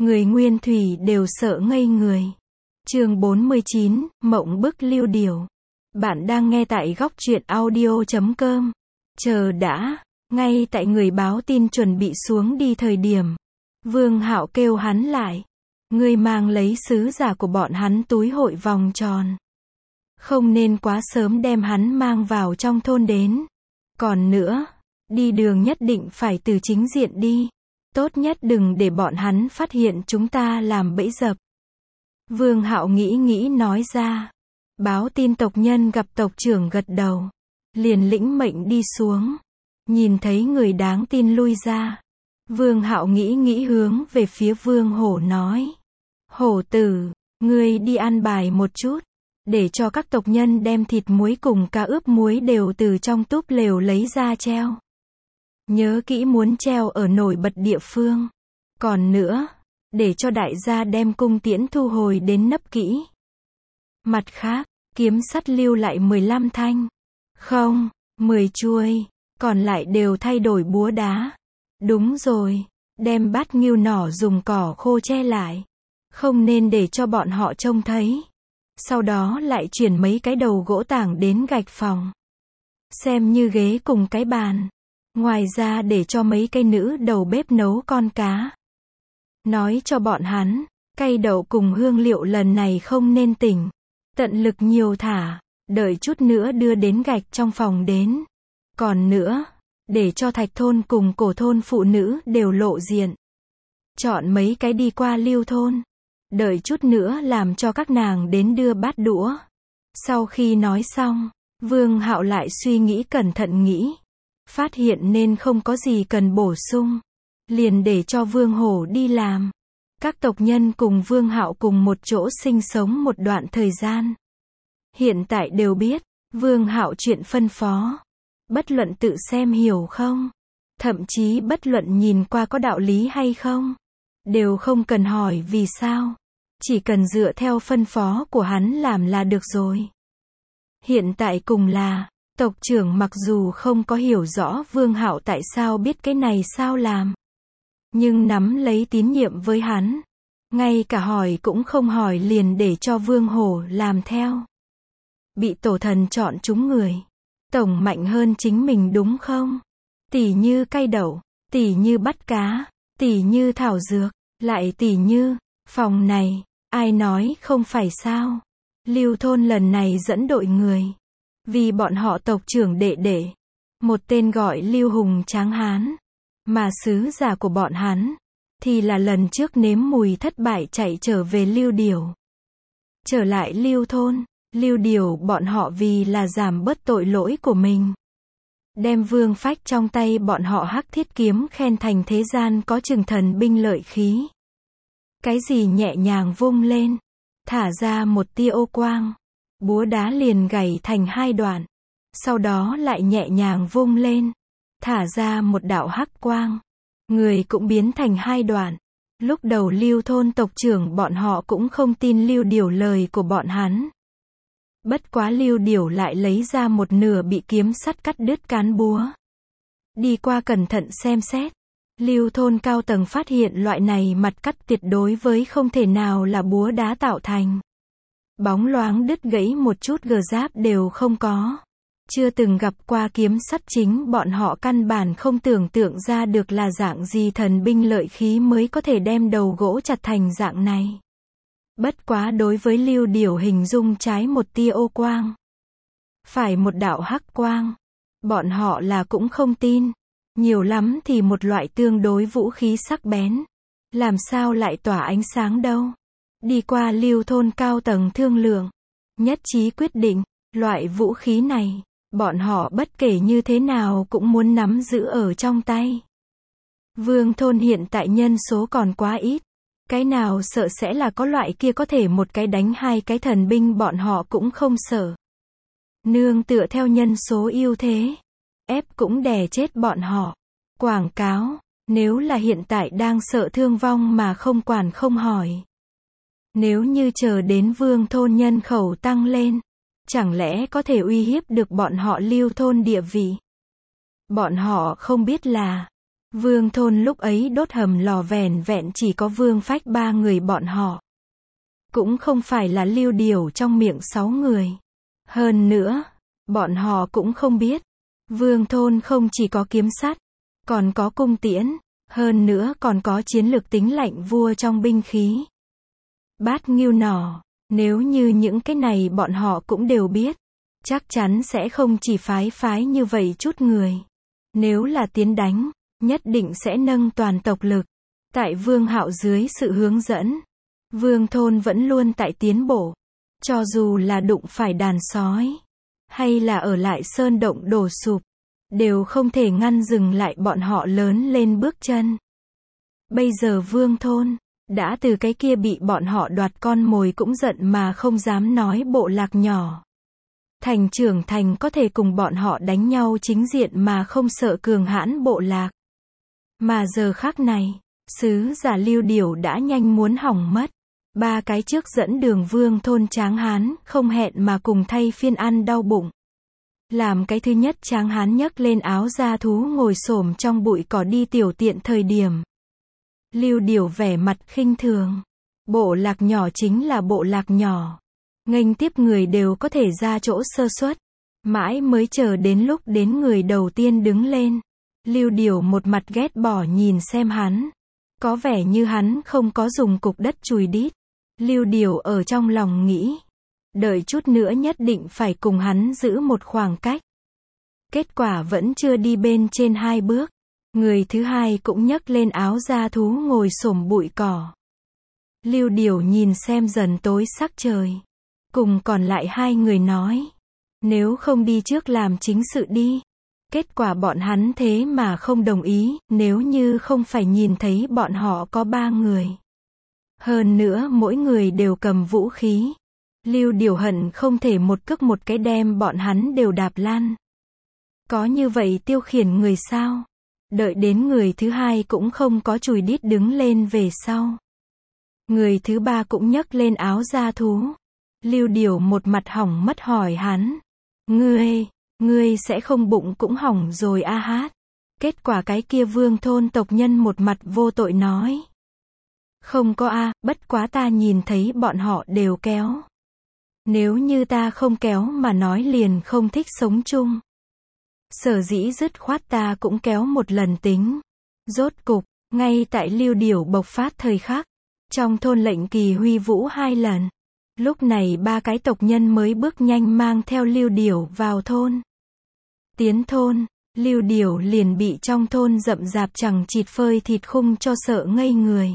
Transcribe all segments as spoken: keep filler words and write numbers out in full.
Người Nguyên Thủy đều sợ ngây người. Chương bốn mươi chín, Mộng bức Lưu Điều. Bạn đang nghe tại góc truyện audio chấm com. Chờ đã, ngay tại người báo tin chuẩn bị xuống đi thời điểm, Vương Hạo kêu hắn lại. Ngươi mang lấy sứ giả của bọn hắn túi hội vòng tròn. Không nên quá sớm đem hắn mang vào trong thôn đến. Còn nữa, đi đường nhất định phải từ chính diện đi. Tốt nhất đừng để bọn hắn phát hiện chúng ta làm bẫy dập. Vương Hạo nghĩ nghĩ nói ra. Báo tin tộc nhân gặp tộc trưởng gật đầu. Liền lĩnh mệnh đi xuống. Nhìn thấy người đáng tin lui ra. Vương Hạo nghĩ nghĩ hướng về phía Vương Hổ nói. Hổ tử, ngươi đi ăn bài một chút. Để cho các tộc nhân đem thịt muối cùng cá ướp muối đều từ trong túp lều lấy ra treo. Nhớ kỹ muốn treo ở nổi bật địa phương. Còn nữa, để cho đại gia đem cung tiễn thu hồi đến nấp kỹ. Mặt khác, kiếm sắt lưu lại mười lăm thanh. Không, mười chuôi. Còn lại đều thay đổi búa đá. Đúng rồi, đem bát ngưu nỏ dùng cỏ khô che lại. Không nên để cho bọn họ trông thấy. Sau đó lại chuyển mấy cái đầu gỗ tảng đến gạch phòng. Xem như ghế cùng cái bàn. Ngoài ra để cho mấy cái nữ đầu bếp nấu con cá. Nói cho bọn hắn, cay đậu cùng hương liệu lần này không nên tỉnh. Tận lực nhiều thả, đợi chút nữa đưa đến gạch trong phòng đến. Còn nữa, để cho thạch thôn cùng cổ thôn phụ nữ đều lộ diện. Chọn mấy cái đi qua Lưu thôn. Đợi chút nữa làm cho các nàng đến đưa bát đũa. Sau khi nói xong, Vương Hạo lại suy nghĩ cẩn thận nghĩ. Phát hiện nên không có gì cần bổ sung. Liền để cho Vương Hổ đi làm. Các tộc nhân cùng Vương Hạo cùng một chỗ sinh sống một đoạn thời gian. Hiện tại đều biết, Vương Hạo chuyện phân phó. Bất luận tự xem hiểu không. Thậm chí bất luận nhìn qua có đạo lý hay không. Đều không cần hỏi vì sao. Chỉ cần dựa theo phân phó của hắn làm là được rồi. Hiện tại cùng là, tộc trưởng mặc dù không có hiểu rõ Vương Hạo tại sao biết cái này sao làm. Nhưng nắm lấy tín nhiệm với hắn. Ngay cả hỏi cũng không hỏi liền để cho Vương Hổ làm theo. Bị tổ thần chọn chúng người. Tổng mạnh hơn chính mình đúng không? Tỉ như cay đậu, tỉ như bắt cá, tỉ như thảo dược, lại tỉ như, phòng này, ai nói không phải sao? Lưu thôn lần này dẫn đội người. Vì bọn họ tộc trưởng đệ đệ. Một tên gọi Lưu Hùng Tráng Hán. Mà sứ giả của bọn hắn, thì là lần trước nếm mùi thất bại chạy trở về Lưu Điều. Trở lại Lưu thôn, Lưu Điều bọn họ vì là giảm bớt tội lỗi của mình. Đem vương phách trong tay bọn họ hắc thiết kiếm khen thành thế gian có chừng thần binh lợi khí. Cái gì nhẹ nhàng vung lên, thả ra một tia ô quang. Búa đá liền gãy thành hai đoạn. Sau đó lại nhẹ nhàng vung lên, thả ra một đạo hắc quang. Người cũng biến thành hai đoạn. Lúc đầu Lưu thôn tộc trưởng bọn họ cũng không tin Lưu Điều lời của bọn hắn. Bất quá Lưu Điều lại lấy ra một nửa bị kiếm sắt cắt đứt cán búa. Đi qua cẩn thận xem xét. Lưu thôn cao tầng phát hiện loại này mặt cắt tuyệt đối với không thể nào là búa đá tạo thành. Bóng loáng đứt gãy một chút gờ giáp đều không có. Chưa từng gặp qua kiếm sắt chính bọn họ căn bản không tưởng tượng ra được là dạng gì thần binh lợi khí mới có thể đem đầu gỗ chặt thành dạng này. Bất quá đối với Lưu Điều hình dung trái một tia ô quang. Phải một đạo hắc quang. Bọn họ là cũng không tin. Nhiều lắm thì một loại tương đối vũ khí sắc bén. Làm sao lại tỏa ánh sáng đâu. Đi qua Lưu thôn cao tầng thương lượng. Nhất trí quyết định, loại vũ khí này, bọn họ bất kể như thế nào cũng muốn nắm giữ ở trong tay. Vương thôn hiện tại nhân số còn quá ít. Cái nào sợ sẽ là có loại kia có thể một cái đánh hai cái thần binh bọn họ cũng không sợ. Nương tựa theo nhân số ưu thế. Ép cũng đè chết bọn họ. Quảng cáo, nếu là hiện tại đang sợ thương vong mà không quản không hỏi. Nếu như chờ đến vương thôn nhân khẩu tăng lên, chẳng lẽ có thể uy hiếp được bọn họ Lưu thôn địa vị? Bọn họ không biết là, Vương thôn lúc ấy đốt hầm lò vẻn vẹn chỉ có Vương Phách ba người bọn họ. Cũng không phải là Lưu Điều trong miệng sáu người. Hơn nữa, bọn họ cũng không biết. Vương thôn không chỉ có kiếm sắt, còn có cung tiễn, hơn nữa còn có chiến lược tính lạnh vua trong binh khí. Bát ngưu nỏ, nếu như những cái này bọn họ cũng đều biết, chắc chắn sẽ không chỉ phái phái như vậy chút người. Nếu là tiến đánh, nhất định sẽ nâng toàn tộc lực. Tại Vương Hạo dưới sự hướng dẫn, Vương thôn vẫn luôn tại tiến bộ. Cho dù là đụng phải đàn sói, hay là ở lại sơn động đổ sụp, đều không thể ngăn dừng lại bọn họ lớn lên bước chân. Bây giờ Vương thôn, đã từ cái kia bị bọn họ đoạt con mồi cũng giận mà không dám nói bộ lạc nhỏ. Thành trưởng thành có thể cùng bọn họ đánh nhau chính diện mà không sợ cường hãn bộ lạc. Mà giờ khắc này, sứ giả Lưu Điều đã nhanh muốn hỏng mất. Ba cái trước dẫn đường Vương thôn tráng hán, không hẹn mà cùng thay phiên ăn đau bụng. Làm cái thứ nhất tráng hán nhấc lên áo da thú ngồi xổm trong bụi cỏ đi tiểu tiện thời điểm. Lưu Điều vẻ mặt khinh thường. Bộ lạc nhỏ chính là bộ lạc nhỏ. Nghênh tiếp người đều có thể ra chỗ sơ suất. Mãi mới chờ đến lúc đến người đầu tiên đứng lên. Lưu Điều một mặt ghét bỏ nhìn xem hắn. Có vẻ như hắn không có dùng cục đất chùi đít. Lưu Điều ở trong lòng nghĩ. Đợi chút nữa nhất định phải cùng hắn giữ một khoảng cách. Kết quả vẫn chưa đi bên trên hai bước. Người thứ hai cũng nhấc lên áo da thú ngồi xổm bụi cỏ. Lưu Điều nhìn xem dần tối sắc trời. Cùng còn lại hai người nói. Nếu không đi trước làm chính sự đi. Kết quả bọn hắn thế mà không đồng ý, nếu như không phải nhìn thấy bọn họ có ba người. Hơn nữa mỗi người đều cầm vũ khí. Lưu Điều hận không thể một cước một cái đem bọn hắn đều đạp lan. Có như vậy tiêu khiển người sao? Đợi đến người thứ hai cũng không có chùi đít đứng lên về sau. Người thứ ba cũng nhấc lên áo da thú. Lưu Điều một mặt hỏng mất hỏi hắn. Ngươi, ngươi sẽ không bụng cũng hỏng rồi a hát. Kết quả cái kia Vương thôn tộc nhân một mặt vô tội nói. Không có a, bất quá ta nhìn thấy bọn họ đều kéo. Nếu như ta không kéo mà nói liền không thích sống chung. Sở dĩ dứt khoát ta cũng kéo một lần tính. Rốt cục, ngay tại Lưu Điều bộc phát thời khắc, trong thôn lệnh kỳ huy vũ hai lần. Lúc này ba cái tộc nhân mới bước nhanh mang theo Lưu Điều vào thôn. Tiến thôn, Lưu Điều liền bị trong thôn rậm rạp chẳng chịt phơi thịt khung cho sợ ngây người.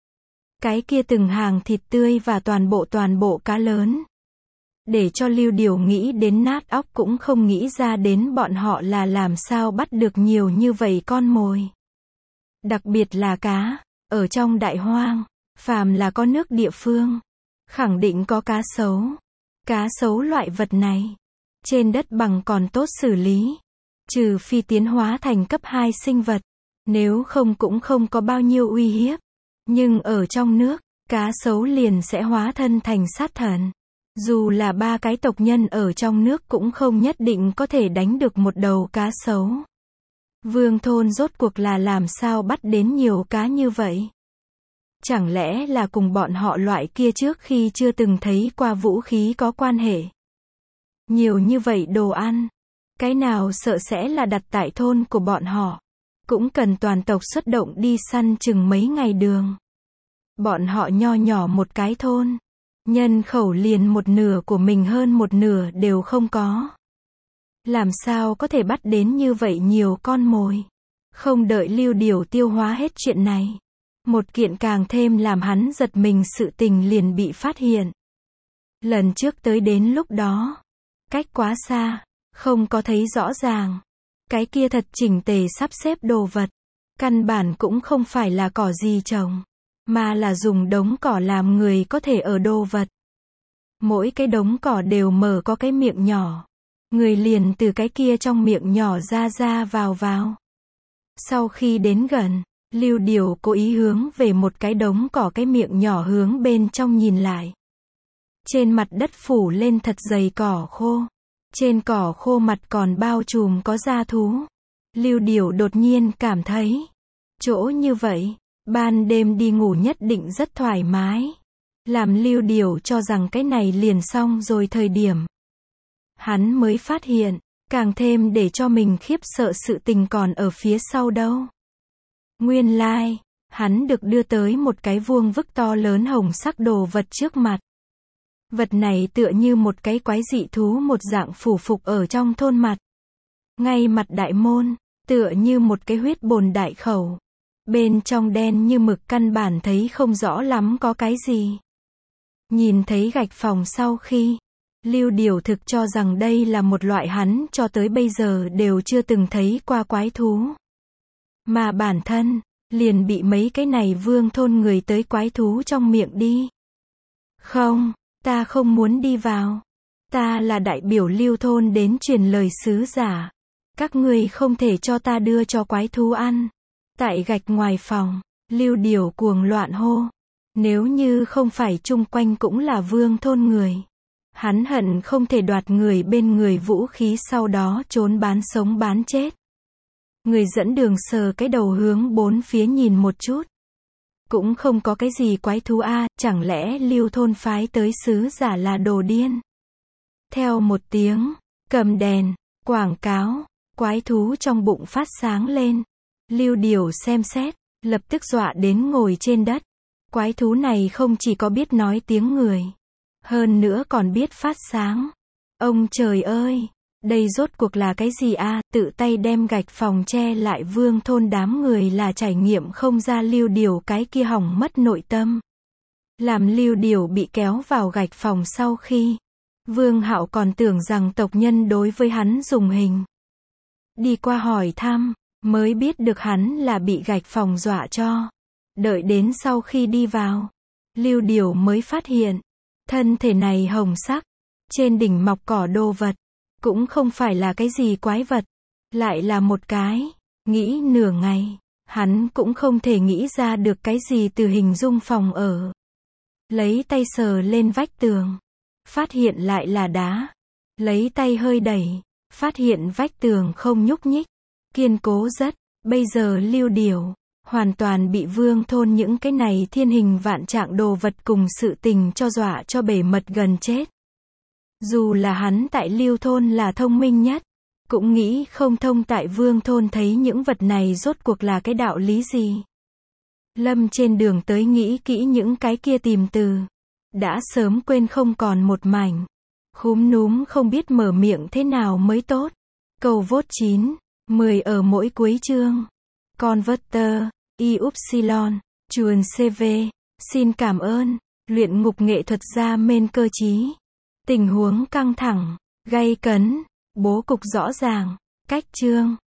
Cái kia từng hàng thịt tươi và toàn bộ toàn bộ cá lớn. Để cho Lưu Điều nghĩ đến nát óc cũng không nghĩ ra đến bọn họ là làm sao bắt được nhiều như vậy con mồi. Đặc biệt là cá, ở trong đại hoang, phàm là có nước địa phương, khẳng định có cá sấu. Cá sấu loại vật này, trên đất bằng còn tốt xử lý. Trừ phi tiến hóa thành cấp hai sinh vật, nếu không cũng không có bao nhiêu uy hiếp. Nhưng ở trong nước, cá sấu liền sẽ hóa thân thành sát thần. Dù là ba cái tộc nhân ở trong nước cũng không nhất định có thể đánh được một đầu cá sấu. Vương thôn rốt cuộc là làm sao bắt đến nhiều cá như vậy? Chẳng lẽ là cùng bọn họ loại kia trước khi chưa từng thấy qua vũ khí có quan hệ? Nhiều như vậy đồ ăn, cái nào sợ sẽ là đặt tại thôn của bọn họ? Cũng cần toàn tộc xuất động đi săn chừng mấy ngày đường. Bọn họ nho nhỏ một cái thôn. Nhân khẩu liền một nửa của mình hơn một nửa đều không có. Làm sao có thể bắt đến như vậy nhiều con mồi? Không đợi Lưu Điều tiêu hóa hết chuyện này. Một kiện càng thêm làm hắn giật mình sự tình liền bị phát hiện. Lần trước tới đến lúc đó, cách quá xa, không có thấy rõ ràng. Cái kia thật chỉnh tề sắp xếp đồ vật. Căn bản cũng không phải là cỏ gì trồng, mà là dùng đống cỏ làm người có thể ở đồ vật. Mỗi cái đống cỏ đều mở có cái miệng nhỏ. Người liền từ cái kia trong miệng nhỏ ra ra vào vào. Sau khi đến gần, Lưu Điều cố ý hướng về một cái đống cỏ cái miệng nhỏ hướng bên trong nhìn lại. Trên mặt đất phủ lên thật dày cỏ khô. Trên cỏ khô mặt còn bao trùm có da thú. Lưu Điều đột nhiên cảm thấy, Chỗ như vậy, ban đêm đi ngủ nhất định rất thoải mái. Làm Lưu Điều cho rằng cái này liền xong rồi thời điểm. Hắn mới phát hiện, càng thêm để cho mình khiếp sợ sự tình còn ở phía sau đâu. Nguyên lai, hắn được đưa tới một cái vuông vức to lớn hồng sắc đồ vật trước mặt. Vật này tựa như một cái quái dị thú một dạng phủ phục ở trong thôn mặt. Ngay mặt đại môn, tựa như một cái huyết bồn đại khẩu. Bên trong đen như mực căn bản thấy không rõ lắm có cái gì. Nhìn thấy gạch phòng sau khi, Lưu Điều thực cho rằng đây là một loại hắn cho tới bây giờ đều chưa từng thấy qua quái thú. Mà bản thân, liền bị mấy cái này vương thôn người tới quái thú trong miệng đi. Không, ta không muốn đi vào. Ta là đại biểu Lưu thôn đến truyền lời sứ giả. Các ngươi không thể cho ta đưa cho quái thú ăn. Tại gạch ngoài phòng, Lưu Điều cuồng loạn hô. Nếu như không phải chung quanh cũng là vương thôn người. Hắn hận không thể đoạt người bên người vũ khí sau đó trốn bán sống bán chết. Người dẫn đường sờ cái đầu hướng bốn phía nhìn một chút. Cũng không có cái gì quái thú a, chẳng lẽ Lưu thôn phái tới sứ giả là đồ điên. Theo một tiếng, cầm đèn, quảng cáo, quái thú trong bụng phát sáng lên. Lưu Điều xem xét, lập tức dọa đến ngồi trên đất. Quái thú này không chỉ có biết nói tiếng người, hơn nữa còn biết phát sáng. Ông trời ơi, đây rốt cuộc là cái gì a? Tự tay đem gạch phòng che lại vương thôn đám người là trải nghiệm không ra Lưu Điều cái kia hỏng mất nội tâm. Làm Lưu Điều bị kéo vào gạch phòng sau khi, Vương Hạo còn tưởng rằng tộc nhân đối với hắn dùng hình. Đi qua hỏi thăm, mới biết được hắn là bị gạch phòng dọa cho. Đợi đến sau khi đi vào, Lưu Điều mới phát hiện, thân thể này hồng sắc, trên đỉnh mọc cỏ đồ vật, cũng không phải là cái gì quái vật, lại là một cái, nghĩ nửa ngày, hắn cũng không thể nghĩ ra được cái gì từ hình dung phòng ở. Lấy tay sờ lên vách tường, phát hiện lại là đá, lấy tay hơi đẩy, phát hiện vách tường không nhúc nhích, kiên cố rất, bây giờ Lưu Điều hoàn toàn bị vương thôn những cái này thiên hình vạn trạng đồ vật cùng sự tình cho dọa cho bể mật gần chết. Dù là hắn tại Lưu thôn là thông minh nhất, cũng nghĩ không thông tại vương thôn thấy những vật này rốt cuộc là cái đạo lý gì. Lâm trên đường tới nghĩ kỹ những cái kia tìm từ, đã sớm quên không còn một mảnh. Khúm núm không biết mở miệng thế nào mới tốt. Câu vốt chín, mười ở mỗi cuối chương. Converter, Y Upsilon, chuồn xê vê, xin cảm ơn, luyện ngục nghệ thuật gia men cơ trí. Tình huống căng thẳng, gay cấn, bố cục rõ ràng, cách chương.